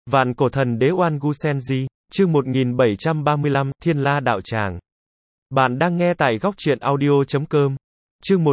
Vạn cổ thần đế Oan Gu Senji, chương 1735, Thiên La Đạo Tràng. Bạn đang nghe tại góc truyện audio.com. Chương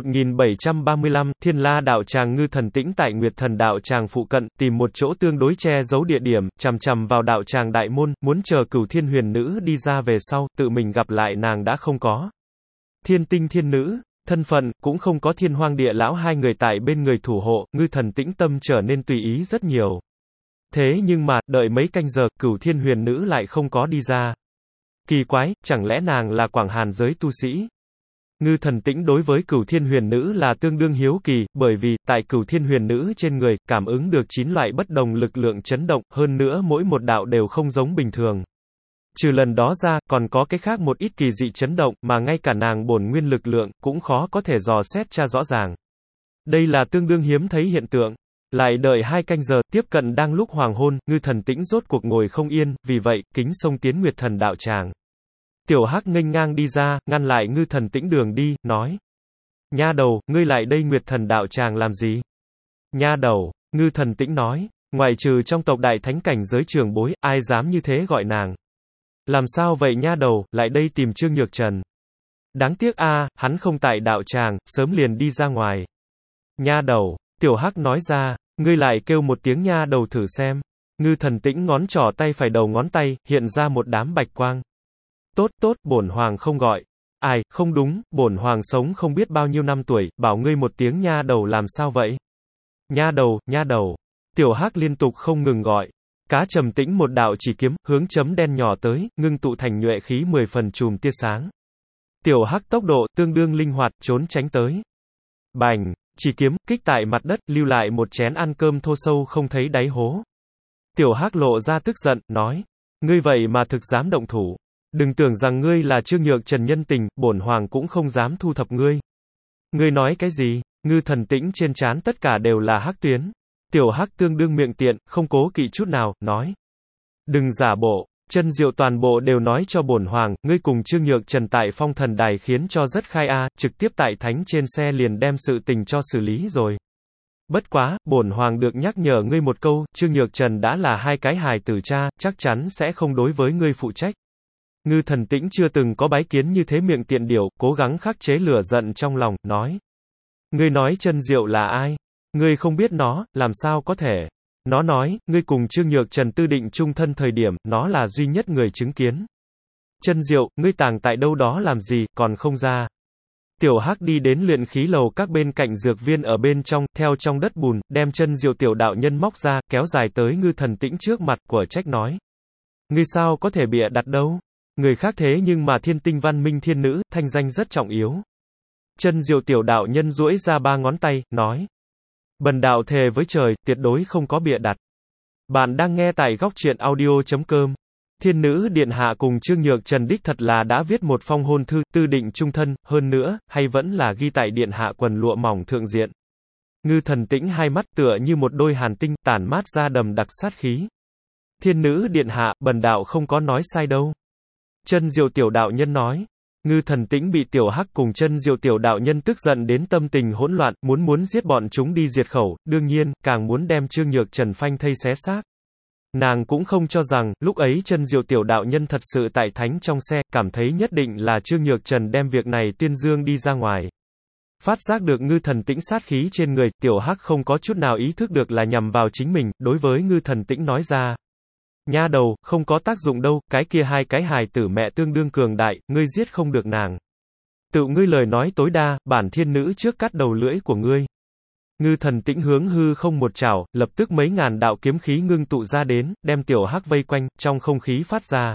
1735, Thiên La Đạo Tràng. Ngư Thần Tĩnh tại Nguyệt Thần Đạo Tràng phụ cận, tìm một chỗ tương đối che giấu địa điểm, chằm chằm vào đạo tràng đại môn, muốn chờ Cửu Thiên Huyền Nữ đi ra về sau, tự mình gặp lại nàng đã không có. Thiên Tinh Thiên Nữ, thân phận, cũng không có Thiên Hoang Địa Lão hai người tại bên người thủ hộ, Ngư Thần Tĩnh tâm trở nên tùy ý rất nhiều. Thế nhưng mà, đợi mấy canh giờ, Cửu Thiên Huyền Nữ lại không có đi ra. Kỳ quái, chẳng lẽ nàng là Quảng Hàn giới tu sĩ? Ngư Thần Tĩnh đối với Cửu Thiên Huyền Nữ là tương đương hiếu kỳ, bởi vì, tại Cửu Thiên Huyền Nữ trên người, cảm ứng được 9 loại bất đồng lực lượng chấn động, hơn nữa mỗi một đạo đều không giống bình thường. Trừ lần đó ra, còn có cái khác một ít kỳ dị chấn động, mà ngay cả nàng bổn nguyên lực lượng, cũng khó có thể dò xét tra rõ ràng. Đây là tương đương hiếm thấy hiện tượng. Lại đợi 2 canh giờ, tiếp cận đang lúc hoàng hôn, Ngư Thần Tĩnh rốt cuộc ngồi không yên, vì vậy, kính xông tiến Nguyệt Thần Đạo Tràng. Tiểu Hắc nghênh ngang đi ra, ngăn lại Ngư Thần Tĩnh đường đi, nói: Nha đầu, ngươi lại đây Nguyệt Thần Đạo Tràng làm gì? Nha đầu, Ngư Thần Tĩnh nói, ngoại trừ trong tộc đại thánh cảnh giới trường bối, ai dám như thế gọi nàng? Làm sao vậy nha đầu, lại đây tìm Trương Nhược Trần? Đáng tiếc a, hắn không tại đạo tràng, sớm liền đi ra ngoài. Nha đầu, Tiểu Hắc nói ra, ngươi lại kêu một tiếng nha đầu thử xem. Ngư Thần Tĩnh ngón trỏ tay phải đầu ngón tay, hiện ra một đám bạch quang. Tốt tốt, bổn hoàng không gọi. Ai, không đúng, bổn hoàng sống không biết bao nhiêu năm tuổi, bảo ngươi một tiếng nha đầu làm sao vậy? Nha đầu, nha đầu. Tiểu Hắc liên tục không ngừng gọi. Cá trầm tĩnh một đạo chỉ kiếm, hướng chấm đen nhỏ tới, ngưng tụ thành nhuệ khí 10 phần chùm tia sáng. Tiểu Hắc tốc độ tương đương linh hoạt, trốn tránh tới. Bành, chỉ kiếm, kích tại mặt đất, lưu lại một chén ăn cơm thô sâu không thấy đáy hố. Tiểu Hắc lộ ra tức giận, nói, ngươi vậy mà thực dám động thủ. Đừng tưởng rằng ngươi là Trương Nhược Trần nhân tình, bổn hoàng cũng không dám thu thập ngươi. Ngươi nói cái gì? Ngư Thần Tĩnh trên trán tất cả đều là hắc tuyến. Tiểu Hắc tương đương miệng tiện, không cố kỵ chút nào, nói. Đừng giả bộ, chân diệu toàn bộ đều nói cho bổn hoàng, ngươi cùng Trương Nhược Trần tại Phong Thần Đài khiến cho rất khai a, trực tiếp tại thánh trên xe liền đem sự tình cho xử lý rồi. Bất quá, bổn hoàng được nhắc nhở ngươi một câu, Trương Nhược Trần đã là 2 cái hài tử cha, chắc chắn sẽ không đối với ngươi phụ trách. Ngư Thần Tĩnh chưa từng có bái kiến như thế miệng tiện điểu, cố gắng khắc chế lửa giận trong lòng, nói. Ngươi nói chân diệu là ai? Ngươi không biết nó, làm sao có thể? Nó nói, ngươi cùng Trương Nhược Trần tư định chung thân thời điểm, nó là duy nhất người chứng kiến. Chân diệu, ngươi tàng tại đâu đó làm gì, còn không ra. Tiểu Hắc đi đến luyện khí lầu các bên cạnh dược viên ở bên trong, theo trong đất bùn, đem chân diệu tiểu đạo nhân móc ra, kéo dài tới Ngư Thần Tĩnh trước mặt, của trách nói. Ngươi sao có thể bịa đặt đâu? Người khác thế nhưng mà thiên tinh văn minh thiên nữ, thanh danh rất trọng yếu. Chân diệu tiểu đạo nhân duỗi ra 3 ngón tay, nói. Bần đạo thề với trời, tuyệt đối không có bịa đặt. Bạn đang nghe tại góc truyện audio.com. Thiên nữ điện hạ cùng Trương Nhược Trần đích thật là đã viết một phong hôn thư, tư định chung thân, hơn nữa, hay vẫn là ghi tại điện hạ quần lụa mỏng thượng diện. Ngư Thần Tĩnh hai mắt tựa như một đôi hàn tinh, tản mát ra đầm đặc sát khí. Thiên nữ điện hạ, bần đạo không có nói sai đâu. Chân diệu tiểu đạo nhân nói. Ngư Thần Tĩnh bị Tiểu Hắc cùng chân diệu tiểu đạo nhân tức giận đến tâm tình hỗn loạn, muốn giết bọn chúng đi diệt khẩu, đương nhiên, càng muốn đem Trương Nhược Trần phanh thây xé xác. Nàng cũng không cho rằng, lúc ấy chân diệu tiểu đạo nhân thật sự tại thánh trong xe, cảm thấy nhất định là Trương Nhược Trần đem việc này tuyên dương đi ra ngoài. Phát giác được Ngư Thần Tĩnh sát khí trên người, Tiểu Hắc không có chút nào ý thức được là nhằm vào chính mình, đối với Ngư Thần Tĩnh nói ra. Nha đầu, không có tác dụng đâu, cái kia 2 cái hài tử mẹ tương đương cường đại, ngươi giết không được nàng. Tự ngươi lời nói tối đa, bản thiên nữ trước cắt đầu lưỡi của ngươi. Ngư Thần Tĩnh hướng hư không một chảo, lập tức mấy ngàn đạo kiếm khí ngưng tụ ra đến, đem Tiểu Hắc vây quanh, trong không khí phát ra.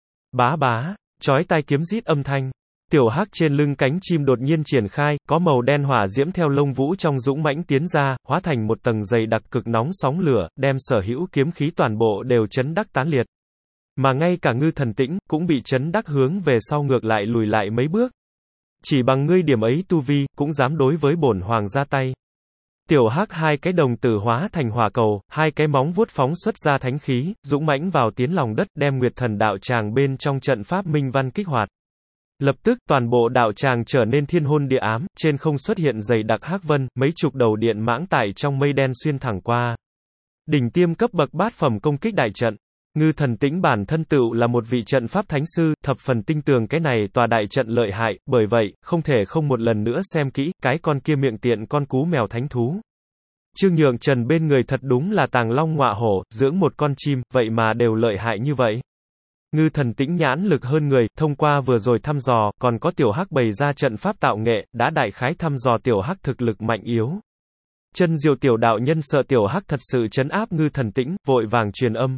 Bá bá, chói tai kiếm rít âm thanh. Tiểu Hắc trên lưng cánh chim đột nhiên triển khai, có màu đen hỏa diễm theo lông vũ trong dũng mãnh tiến ra, hóa thành một tầng dày đặc cực nóng sóng lửa, đem sở hữu kiếm khí toàn bộ đều chấn đắc tán liệt. Mà ngay cả Ngư Thần Tĩnh, cũng bị chấn đắc hướng về sau ngược lại lùi lại mấy bước. Chỉ bằng ngươi điểm ấy tu vi, cũng dám đối với bổn hoàng ra tay. Tiểu Hắc 2 cái đồng tử hóa thành hỏa cầu, 2 cái móng vuốt phóng xuất ra thánh khí, dũng mãnh vào tiến lòng đất, đem Nguyệt Thần Đạo Tràng bên trong trận pháp minh văn kích hoạt. Lập tức, toàn bộ đạo tràng trở nên thiên hôn địa ám, trên không xuất hiện dày đặc hắc vân, mấy chục đầu điện mãng tại trong mây đen xuyên thẳng qua. Đỉnh tiêm cấp bậc bát phẩm công kích đại trận. Ngư Thần Tĩnh bản thân tựu là một vị trận pháp thánh sư, thập phần tinh tường cái này tòa đại trận lợi hại, bởi vậy, không thể không một lần nữa xem kỹ, cái con kia miệng tiện con cú mèo thánh thú. Trương Nhượng Trần bên người thật đúng là tàng long ngọa hổ, dưỡng một con chim, vậy mà đều lợi hại như vậy. Ngư Thần Tĩnh nhãn lực hơn người, thông qua vừa rồi thăm dò, còn có Tiểu Hắc bày ra trận pháp tạo nghệ, đã đại khái thăm dò Tiểu Hắc thực lực mạnh yếu. Chân Diệu Tiểu đạo nhân sợ Tiểu Hắc thật sự trấn áp Ngư Thần Tĩnh, vội vàng truyền âm.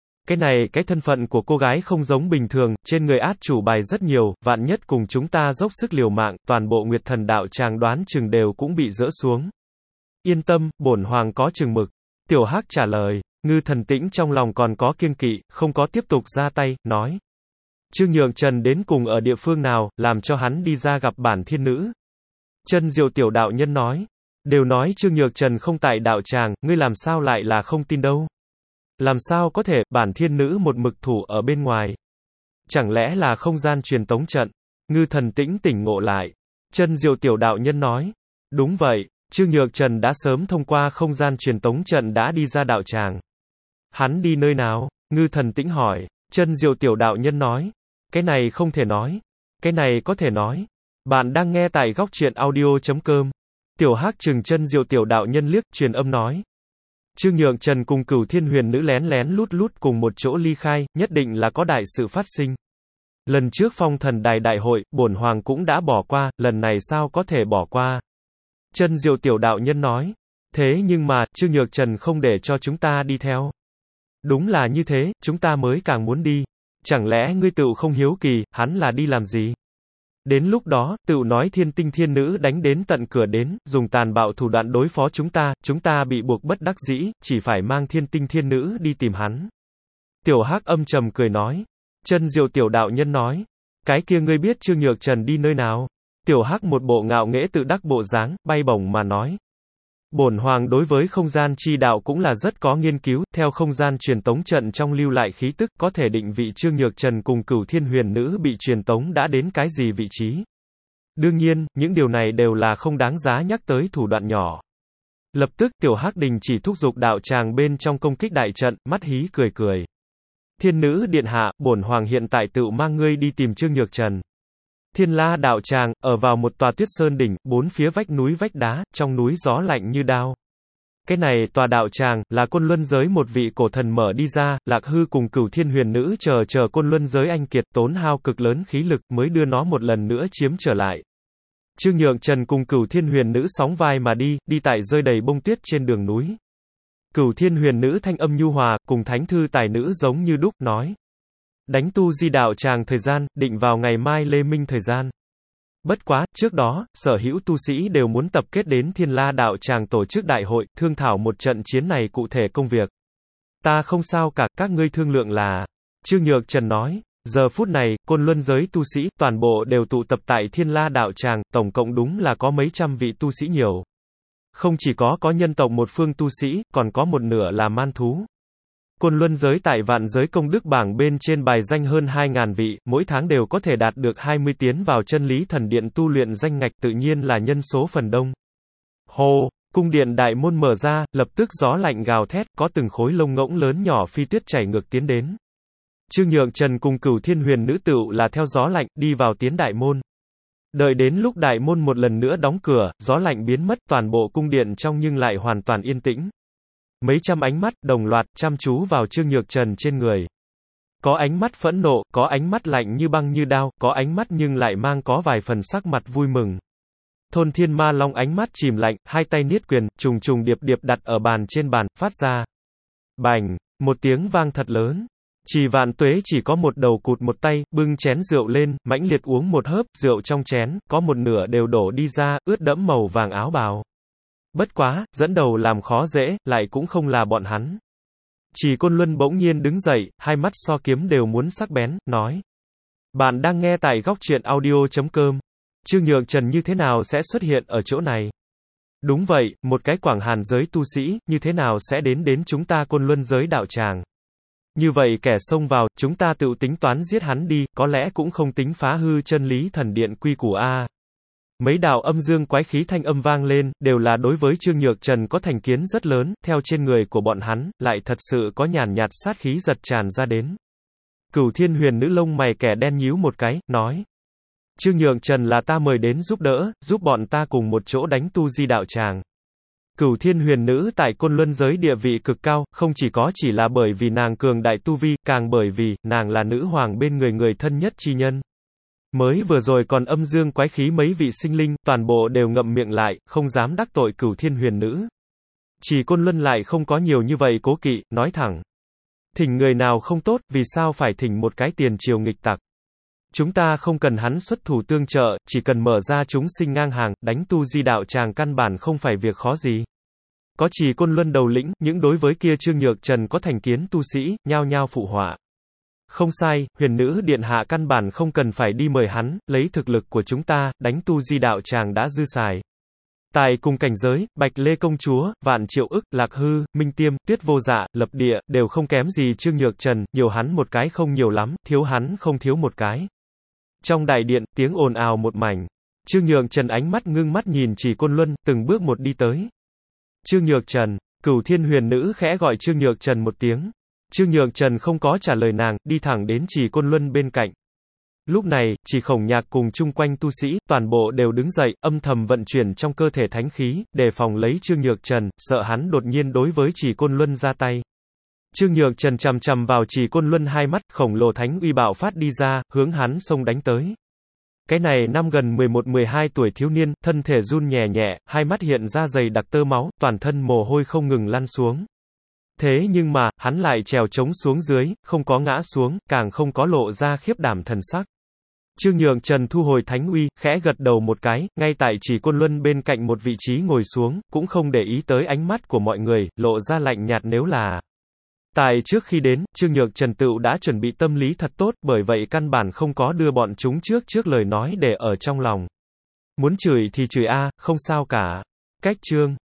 Cái thân phận của cô gái không giống bình thường, trên người át chủ bài rất nhiều, vạn nhất cùng chúng ta dốc sức liều mạng, toàn bộ Nguyệt Thần đạo tràng đoán chừng đều cũng bị dỡ xuống. Yên tâm, bổn hoàng có chừng mực. Tiểu Hắc trả lời. Ngư Thần Tĩnh trong lòng còn có kiêng kỵ, không có tiếp tục ra tay, nói. Trương Nhượng Trần đến cùng ở địa phương nào, làm cho hắn đi ra gặp bản thiên nữ. Chân Diệu Tiểu đạo nhân nói. Đều nói Trương Nhượng Trần không tại đạo tràng, ngươi làm sao lại là không tin đâu. Làm sao có thể, bản thiên nữ một mực thủ ở bên ngoài. Chẳng lẽ là không gian truyền tống trận. Ngư Thần Tĩnh tỉnh ngộ lại. Chân Diệu Tiểu đạo nhân nói. Đúng vậy, Trương Nhượng Trần đã sớm thông qua không gian truyền tống trận đã đi ra đạo tràng. Hắn đi nơi nào? Ngư Thần Tĩnh hỏi. Chân Diệu Tiểu đạo nhân nói. Cái này không thể nói. Cái này có thể nói. Bạn đang nghe tại góc truyện audio.com. Tiểu Hắc trừng Chân Diệu Tiểu đạo nhân liếc, truyền âm nói. Trương Nhượng Trần cùng Cửu Thiên Huyền Nữ lén lén lút lút cùng một chỗ ly khai, nhất định là có đại sự phát sinh. Lần trước Phong Thần Đài đại hội, bổn hoàng cũng đã bỏ qua, lần này sao có thể bỏ qua? Chân Diệu Tiểu đạo nhân nói. Thế nhưng mà, Trương Nhượng Trần không để cho chúng ta đi theo. Đúng là như thế, chúng ta mới càng muốn đi. Chẳng lẽ ngươi tựu không hiếu kỳ, hắn là đi làm gì? Đến lúc đó, tựu nói Thiên Tinh Thiên Nữ đánh đến tận cửa đến, dùng tàn bạo thủ đoạn đối phó chúng ta bị buộc bất đắc dĩ, chỉ phải mang Thiên Tinh Thiên Nữ đi tìm hắn. Tiểu Hắc âm trầm cười nói. Chân Diệu Tiểu đạo nhân nói. Cái kia ngươi biết Trương Nhượng Trần đi nơi nào? Tiểu Hắc một bộ ngạo nghễ tự đắc bộ dáng, bay bổng mà nói. Bổn hoàng đối với không gian chi đạo cũng là rất có nghiên cứu, theo không gian truyền tống trận trong lưu lại khí tức, có thể định vị Trương Nhượng Trần cùng Cửu Thiên Huyền Nữ bị truyền tống đã đến cái gì vị trí. Đương nhiên, những điều này đều là không đáng giá nhắc tới thủ đoạn nhỏ. Lập tức Tiểu Hắc đình chỉ thúc giục đạo tràng bên trong công kích đại trận, mắt hí cười cười. Thiên Nữ điện hạ, bổn hoàng hiện tại tự mang ngươi đi tìm Trương Nhượng Trần. Thiên La đạo tràng, ở vào một tòa tuyết sơn đỉnh, bốn phía vách núi vách đá, trong núi gió lạnh như đao. Cái này, tòa đạo tràng, là Côn Luân giới một vị cổ thần mở đi ra, Lạc Hư cùng Cửu Thiên Huyền Nữ chờ Côn Luân giới anh kiệt tốn hao cực lớn khí lực mới đưa nó một lần nữa chiếm trở lại. Trương Nhượng Trần cùng Cửu Thiên Huyền Nữ sóng vai mà đi tại rơi đầy bông tuyết trên đường núi. Cửu Thiên Huyền Nữ thanh âm nhu hòa, cùng thánh thư tài nữ giống như đúc, nói. Đánh tu di đạo tràng thời gian, định vào ngày mai lê minh thời gian. Bất quá, trước đó, sở hữu tu sĩ đều muốn tập kết đến Thiên La đạo tràng tổ chức đại hội, thương thảo một trận chiến này cụ thể công việc. Ta không sao cả, các ngươi thương lượng là. Trương Nhượng Trần nói, giờ phút này, Côn Luân giới tu sĩ, toàn bộ đều tụ tập tại Thiên La đạo tràng, tổng cộng đúng là có mấy trăm vị tu sĩ nhiều. Không chỉ có nhân tộc một phương tu sĩ, còn có một nửa là man thú. Côn Luân giới tại vạn giới công đức bảng bên trên bài danh hơn 2.000 vị, mỗi tháng đều có thể đạt được 20 tiến vào chân lý thần điện tu luyện danh ngạch, tự nhiên là nhân số phần đông. Hồ, cung điện đại môn mở ra, lập tức gió lạnh gào thét, có từng khối lông ngỗng lớn nhỏ phi tuyết chảy ngược tiến đến. Trương Nhượng Trần cùng Cửu Thiên Huyền Nữ tựu là theo gió lạnh, đi vào tiến đại môn. Đợi đến lúc đại môn một lần nữa đóng cửa, gió lạnh biến mất, toàn bộ cung điện trong nhưng lại hoàn toàn yên tĩnh. Mấy trăm ánh mắt, đồng loạt, chăm chú vào Trương Nhượng Trần trên người. Có ánh mắt phẫn nộ, có ánh mắt lạnh như băng như đao, có ánh mắt nhưng lại mang có vài phần sắc mặt vui mừng. Thôn Thiên Ma Long ánh mắt chìm lạnh, hai tay niết quyền, trùng trùng điệp điệp đặt ở bàn trên bàn, phát ra. Bành, một tiếng vang thật lớn. Chỉ Vạn Tuế chỉ có một đầu cụt một tay, bưng chén rượu lên, mãnh liệt uống một hớp, rượu trong chén, có một nửa đều đổ đi ra, ướt đẫm màu vàng áo bào. Bất quá, dẫn đầu làm khó dễ, lại cũng không là bọn hắn. Chỉ Côn Luân bỗng nhiên đứng dậy, hai mắt so kiếm đều muốn sắc bén, nói. Bạn đang nghe tại góc truyện audio.com. Trương Nhượng Trần như thế nào sẽ xuất hiện ở chỗ này? Đúng vậy, một cái Quảng Hàn giới tu sĩ, như thế nào sẽ đến chúng ta Côn Luân giới đạo tràng? Như vậy kẻ xông vào, chúng ta tự tính toán giết hắn đi, có lẽ cũng không tính phá hư chân lý thần điện quy củ a. Mấy đạo âm dương quái khí thanh âm vang lên, đều là đối với Trương Nhược Trần có thành kiến rất lớn, theo trên người của bọn hắn, lại thật sự có nhàn nhạt sát khí giật tràn ra đến. Cửu Thiên Huyền Nữ lông mày kẻ đen nhíu một cái, nói. Trương Nhược Trần là ta mời đến giúp đỡ, giúp bọn ta cùng một chỗ đánh tu di đạo tràng. Cửu Thiên Huyền Nữ tại Côn Luân giới địa vị cực cao, không chỉ là bởi vì nàng cường đại tu vi, càng bởi vì, nàng là nữ hoàng bên người người thân nhất chi nhân. Mới vừa rồi còn âm dương quái khí mấy vị sinh linh, toàn bộ đều ngậm miệng lại, không dám đắc tội Cửu Thiên Huyền Nữ. Chỉ Côn Luân lại không có nhiều như vậy cố kỵ, nói thẳng. Thỉnh người nào không tốt, vì sao phải thỉnh một cái tiền triều nghịch tặc. Chúng ta không cần hắn xuất thủ tương trợ, chỉ cần mở ra chúng sinh ngang hàng, đánh tu di đạo tràng căn bản không phải việc khó gì. Có Chỉ Côn Luân đầu lĩnh, những đối với kia Trương Nhược Trần có thành kiến tu sĩ, nhao nhao phụ họa. Không sai, Huyền Nữ điện hạ căn bản không cần phải đi mời hắn, lấy thực lực của chúng ta, đánh tu di đạo tràng đã dư xài. Tại cùng cảnh giới, Bạch Lê Công Chúa, Vạn Triệu Ức, Lạc Hư, Minh Tiêm, Tuyết Vô Dạ, Lập Địa, đều không kém gì Trương Nhược Trần, nhiều hắn một cái không nhiều lắm, thiếu hắn không thiếu một cái. Trong đại điện, tiếng ồn ào một mảnh. Trương Nhược Trần ánh mắt ngưng mắt nhìn Chỉ Côn Luân, từng bước một đi tới. Trương Nhược Trần, Cửu Thiên Huyền Nữ khẽ gọi Trương Nhược Trần một tiếng. Trương Nhược Trần không có trả lời nàng, đi thẳng đến Chỉ Côn Luân bên cạnh. Lúc này, Chỉ Khổng Nhạc cùng chung quanh tu sĩ, toàn bộ đều đứng dậy, âm thầm vận chuyển trong cơ thể thánh khí, đề phòng lấy Trương Nhược Trần, sợ hắn đột nhiên đối với Chỉ Côn Luân ra tay. Trương Nhược Trần chằm chằm vào Chỉ Côn Luân hai mắt, khổng lồ thánh uy bạo phát đi ra, hướng hắn xông đánh tới. Cái này năm gần 11-12 tuổi thiếu niên, thân thể run nhẹ nhẹ, hai mắt hiện ra dày đặc tơ máu, toàn thân mồ hôi không ngừng lăn xuống. Thế nhưng mà, hắn lại trèo trống xuống dưới, không có ngã xuống, càng không có lộ ra khiếp đảm thần sắc. Trương Nhược Trần thu hồi thánh uy, khẽ gật đầu một cái, ngay tại Chỉ Côn Luân bên cạnh một vị trí ngồi xuống, cũng không để ý tới ánh mắt của mọi người, lộ ra lạnh nhạt nếu là. Tại trước khi đến, Trương Nhược Trần tựu đã chuẩn bị tâm lý thật tốt, bởi vậy căn bản không có đưa bọn chúng trước lời nói để ở trong lòng. Muốn chửi thì chửi a, không sao cả. Cách Trương